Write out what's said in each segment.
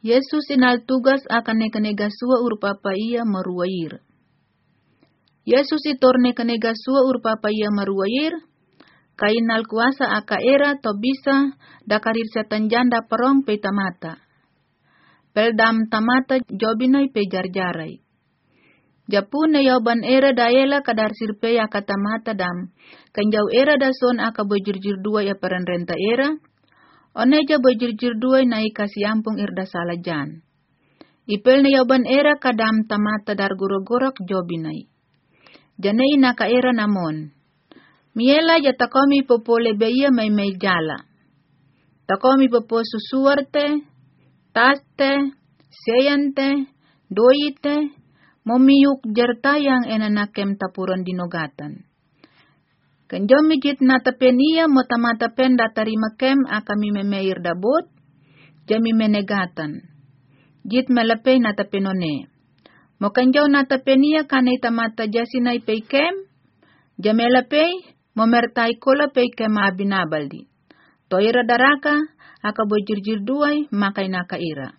Yesus inal tugas akan nekenegasua urpapa ia meruair. Yesus itorne kenegasua urpapa ia meruair, kainal kuasa aka era to bisa dakarir setan janda perong pe tamata. Peldam tamata jobinai pe jarjarai. Japune yoban era daela kadar sirpe aka tamata dam. Kanjau era dason aka bojurjur dua ya peran renta era. Oneja bojurjur dua na ikasi ampung irda salajan. Ipel na yoban era kadam tamata dar gorok jobinai. Janei naka era namon. Miela ya takomi popo lebeia may jala. Takomi popo susuarte, taste, seyante, doite, momiyuk jerta yang enanakem tapuron dinogatan. Kenjomi jit natapen iya motamatapen datarima kem akami memeir dabot, jami menegatan. Jit melepei natapenone. Mokanjau natapen iya kanay tamata jasinay pei kem, jamelepei momertai kola pei kem abinabaldi. Toira daraka aka bojirjir duay makay naka ira.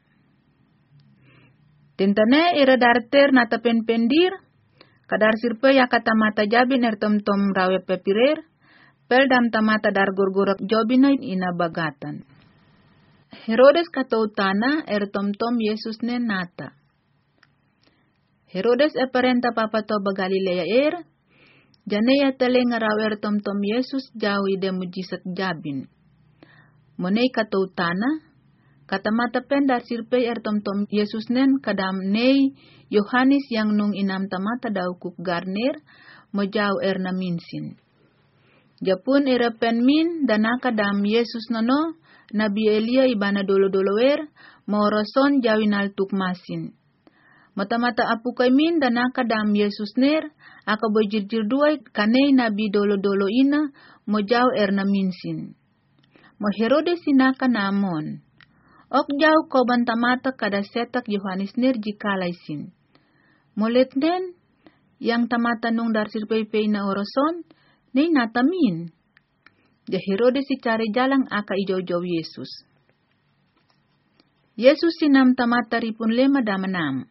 Tentane ira darter natapen pendir, kadar sirpe ya kata mata jabin tom rawe pepirer, pel dam tamata dar gorgorak jobinay ina bagatan. Herodes katautana tom Yesus ne nata. Herodes eparenta papato bagalilea janeya telenga rawe tom Yesus jauh ide mujizat jabin. Monei katautana, kata mata pendar sirpe tom Yesus nen kadam nei Yohanes yang nung inam tamata daukuk garner mojau na minsin. Japun era penmin danaka dam Yesus nono Nabi Elia ibana dolo-dolower moroson jawinal tuk masin. Mata-mata apukai min danaka dam Yesus ner aka bojirjir duay kanei Nabi dolo-dolo ina mojau na minsin. Mo Herodes sinaka namon. Ok jauh ko bantamata kada setak Yohanes ner jikalaisin. Molet nen yang tamata nung dar sirpei na oroson nei natamin. Ja Herodes si cari jalang aka ijo-jo Yesus. Yesus sinam tamata ripun lema damanam.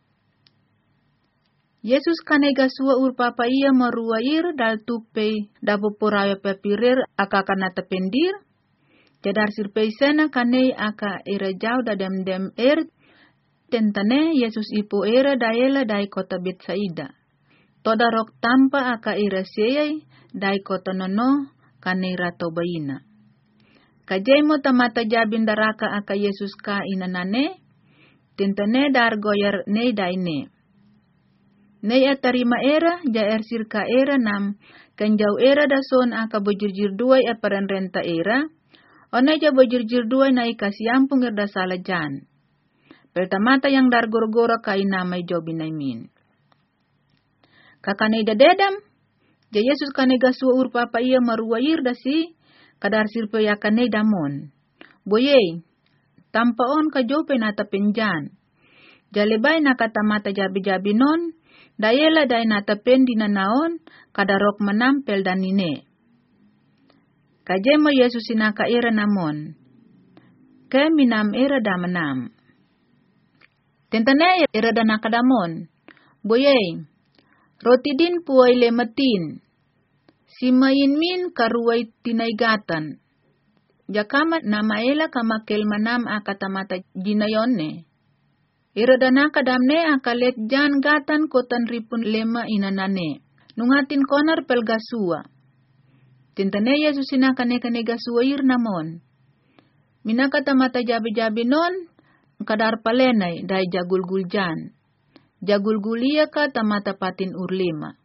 Yesus kanega sua urpapa ia maruair dal tupe dapo porawe pepirir aka kanata pendir. Jadar sirpei sena kanei aka era jau da dem tentane Yesus ipo era daela dai kota Betsaida. Toda rok tampa aka era seyai dai kota nono kanei rato baina. Kajai mo tamata jabin daraka aka Yesus ka inanane, tentane dar goyar nei daine. Nei atarima era jaer sirka era nam kanjau era dason aka bojirjir duay aparan renta era. Oneja bojirjir duay na ikasi ampung irda salajan. Pertamata yang dar gorgora kai namay jobinay min. Kakanay dadedam, ja Yesus kanay gasua urpapa iya maruwair dasi, kadar sirpe ya kanay damon. Boyey, tampaon ka jope nata penjan. Jalebay na katamata jabi-jabi non, dayela day nata pen dinanaon, kadarok manampel danine. Kajemo Yesus sinaka era namon. Kaya minam era damanam. Tentane era danaka damon. Boyey, roti din puay lematin. Simayin min karuay tinaygatan. Jakama namaela kamakel manam akatamata jinayonne. Era danaka damne akalet jan gatan kotan ripun lema inanane. Nungatin konar pelgasua. Tintane Yesus sinakane gasuair namon. Minakata mata jabi-jabi non, kadar palenay dai jagul-guljan. Jagul-gulia ka tamata patin urlima.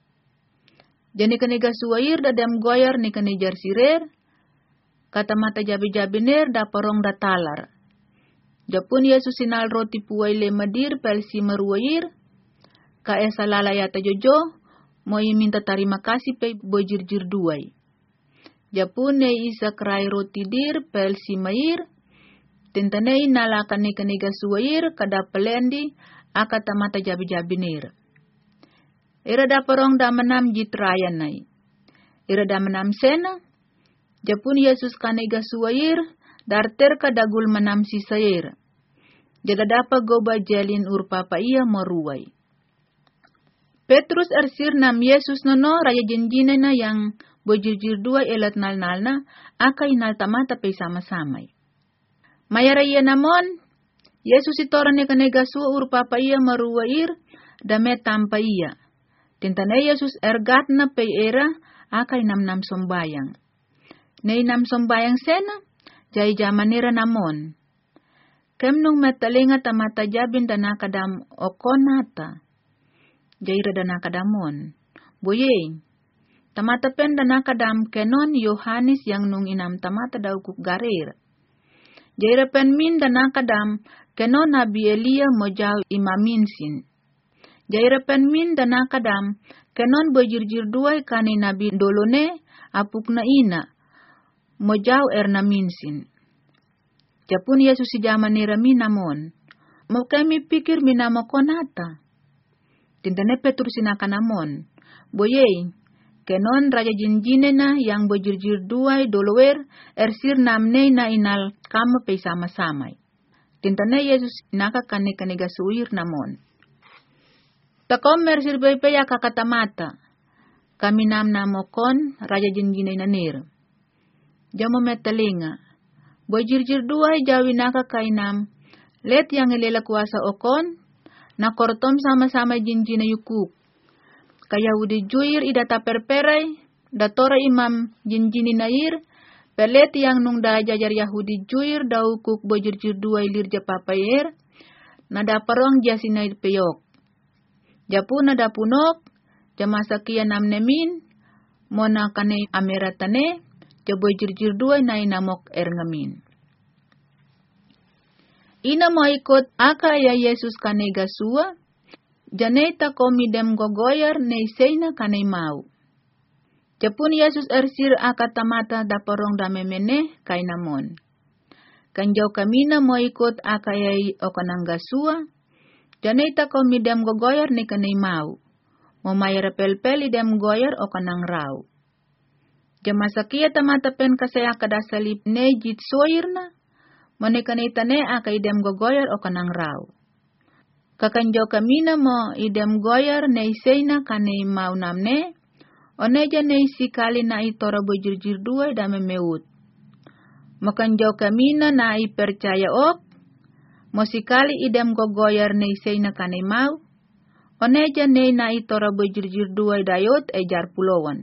Jani kane gasuair dadam goyar ni kane jarsirer, kata mata jabi-jabi ner da parong da talar. Japun Yesus sinal roti puay lemadir pel si maruair, ka esa lalayata jojo, mo minta tarima kasih pe bojirjir duay. Japun ne isa krai roti dir pel si mair, tentanei nalakan ne kanega suair kada pelendi aka tamata jabi-jabi nir. Ira da parong da manam jitrayan nai. Ira da manam sena, Japun Yesus kanega suair, darter ka dagul manam si sair. Jada dapa goba jalin urpapa iya maruway. Petrus ersir nam Yesus nono raya jinjinena yang bojirjir dua elat nal-nalna aka inal tamata pe sama-samay. Mayara iya namon, Yesus itorane kanega suwa urpapa iya maruwair dame tampa iya. Tintane Yesus ergatna pe era aka inam-nam sombayang. Nei nam sombayang sena, jai jamanera namon. Kemnung metalinga tamata jabin danakadam okonata. Jaira danakadamon. Boye, tamata pen danakadam kenon Yohanes yang nung inam tamata daukuk garir. Jaira pen min danakadam kenon Nabi Elia mojau imaminsin. Jaira pen min danakadam kenon bojirjir duai kani Nabi dolone apukna ina mojau erna minsin. Japun Yesus si jaman nira minamon. Mau kami pikir minamo konata. Tintane Petrus sinakanamon. Boye, kenon raja jinjinena yang bojirjir duai dolower ersir namne na inal kama pe sama-samay. Tintane Yesus inaka kane gasuir namon. Takom mersir bepe ya kakatamata. Kami namokon raja jinjinena nir. Jamo metalinga. Bojirjir duai jawinaka kainam. Let yang ilela kuasa okon. Na kortom sama-sama jinjina yukuk. Kaya udi juir idata perperai, datora imam jinjini nair, pelet yang nung da jajar Yahudi juir daukuk bojirjir dua ilir japapayer, nada parong jasinair peyok. Japu nada punok, jamasa kia namnemin, mona kane ameratane, jabojirjir dua nai namok ngamin. Ina mo ikot aka ya Yesus kane gasua, janeta komidem gogoyar neiseina kane mau. Japun Yesus ersir aka tamata daporong damemene kainamon. Kanjau kamina mo ikot aka ya okanang gasua, janeta komidem gogoyar ne kane mau. Mo mayar pel-pel idem goyar okanang rau. Jamasakia tamata pen kasaya kadasalip ne jit soirna, manekanitane aka idem gogoyar o kanang raw. Kakanjo kamina mo idem goyar neiseina kane mau namne, oneja neisi kali na itora bojirjir dua dame meut. Makanjo kamina na ipercaya ok, mosikali idem gogoyar neiseina kane mau, oneja nei na itora bojirjir dua dayot jar pulawan.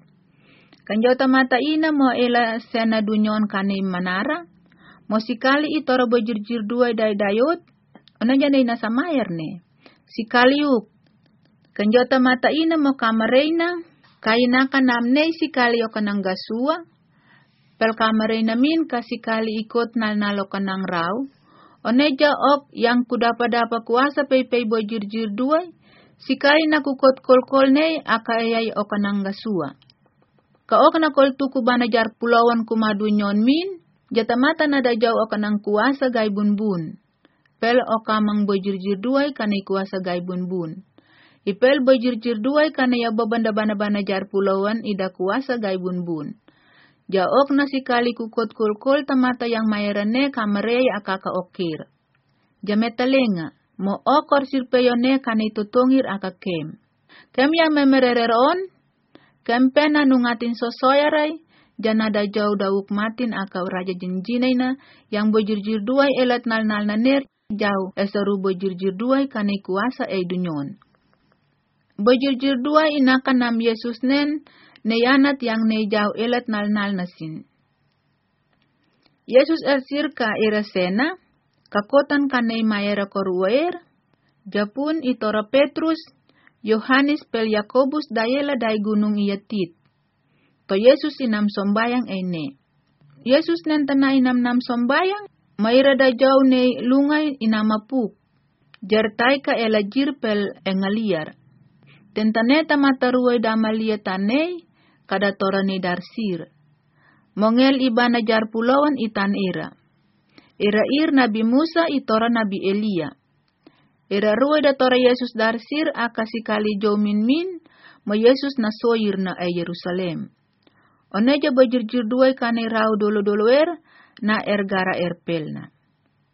Kanjo tamata ina mo ela sena dunyon kane manara, mosikali itora bojirjir dua dayot, oneja nei nasa mayar ne. Sikaliuk, kanjota mata ina mo kamareina, kaina kanam nei sikali o kanang gasua, pel kamareina min kasikali ikot nalo kanang raw, oneja ok yang kudapa-dapa kuasa pei bojirjir dua, sikali nakukot kol-kol nei akayay o kanang gasua. Kaok na kol tuku banajar pulawan kumadunyon min, jatamata na dajaw o kanang kuasa gay bunbun. Pel o kamang bojirjir duay kanay kuasa gay bunbun. Ipel bojirjir duay kanay babanda-bana jar pulawan ida kuasa gay bunbun. Jaok na sikali kukot kulkul tamata yang mayarane kamarey akakaokir. Jametalenga, mo okor sirpeyone kanay tutungir akakem. Kem yang memerereron, kem pena nungatin sosoyaray, janada jauh dauk matin akau raja jinjinay na yang bojirjir duay elat nal-nal na ner jauh esaru bojirjir duay kanay kuasa dunyon. Bojirjir duay inakan nam Yesus nen neyanat yang ne jauh elat nal-nal nasin. Yesus ersir ka irasena, kakotan kanay mayera koruwaer, japun itora Petrus, Yohanes pel Yakobus dayela day gunung iyatit. To Yesus inam sombayang ene. Yesus nentana inam sombayang, mayra da jaw ne lungay inamapuk. Jertay ka elajir pel engaliar. Tentaneta mataruay damalia tanay, kada tora ni darsir. Mongel ibana jar pulawan itan ira. Ira Nabi Musa itora Nabi Elia. Ira ruay da tora Yesus darsir akasikali jaw min, mo Yesus nasoyir na Yerusalem. Oneja bojirjir duay kanay raw dolo-doloer na ergara erpelna.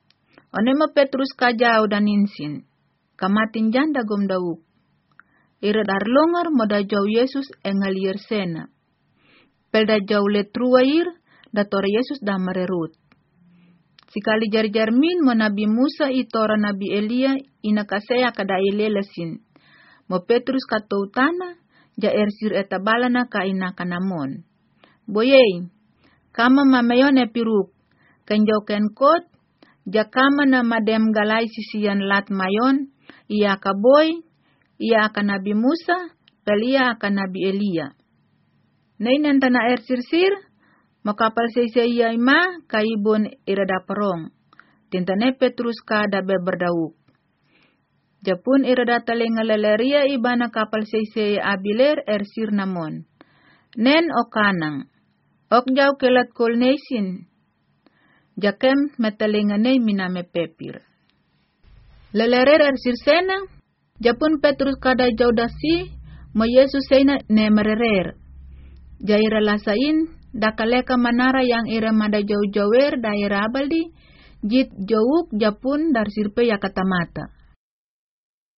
Onema Petrus kajau dan insin. Kamatin janda gom dauk. Ira dar longar moda jau Yesus engalir sena. Pelda jau letruair dator Yesus da marerut. Sikali jar-jar min mo Nabi Musa itora Nabi Elia ina kasea kada ilelesin. Mo Petrus katou tanah ja ersir etabalana ka ina kanamon. Boyei, kama mamayon epiruk, kenjau kenkot, ja kama na madem galai sisian lat mayon, ia ka boy, ia akan Nabi Musa, pelia akan Nabi Elia. Nei nantana ersirsir, makapal seisei ima kaibon irada perong. Tintane Petrus ka dabe berdauk. Japun irada talenga leleria ibana kapal seisei abiler ersir namon. Nen o kanang. Ok jau kelat kol nesin. Jakem metalenga nei miname pepir. Lelerer ersir sena. Japun Petrus kada jau dasi. Mo Yesus seina ne mererer. Jaira lasain. Dakaleka manara yang ira mada jauh-jauher daerah abaldi. Jit jauh japun dar sirpe ya kata mata.